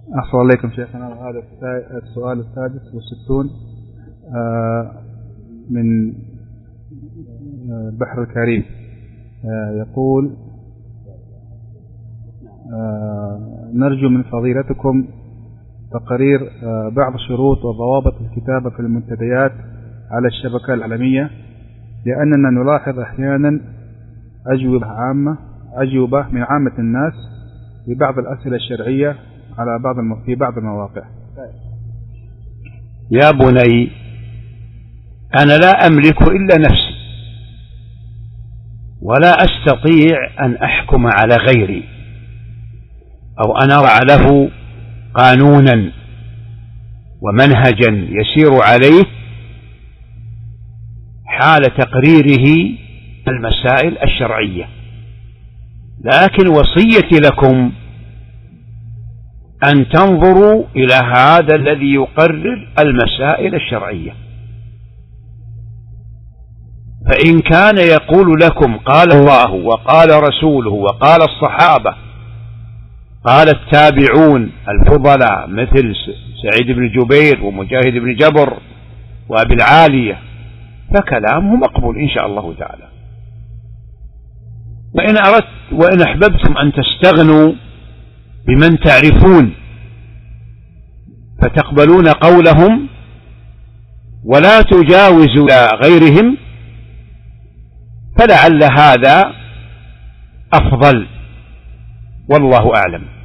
أحسن عليكم شيخنا. هذا السؤال 66 من بحر الكريم. يقول: نرجو من فضيلتكم تقرير بعض شروط وضوابط الكتابة في المنتديات على الشبكة العالمية، لأننا نلاحظ أحيانا أجوبة من عامة الناس ببعض الأسئلة الشرعية في بعض المواقع. يا بني، أنا لا أملك إلا نفسي، ولا أستطيع أن أحكم على غيري أو أن أضع له قانونا ومنهجا يسير عليه حال تقريره المسائل الشرعية، لكن وصيتي لكم أن تنظروا إلى هذا الذي يقرر المسائل الشرعية، فإن كان يقول لكم قال الله وقال رسوله وقال الصحابة قال التابعون الفضلاء مثل سعيد بن جبير ومجاهد بن جبر وأبي العالية، فكلامه مقبول إن شاء الله تعالى. وإن أحببتم أن تستغنوا بمن تعرفون فتقبلون قولهم ولا تجاوزوا غيرهم، فلعل هذا أفضل، والله أعلم.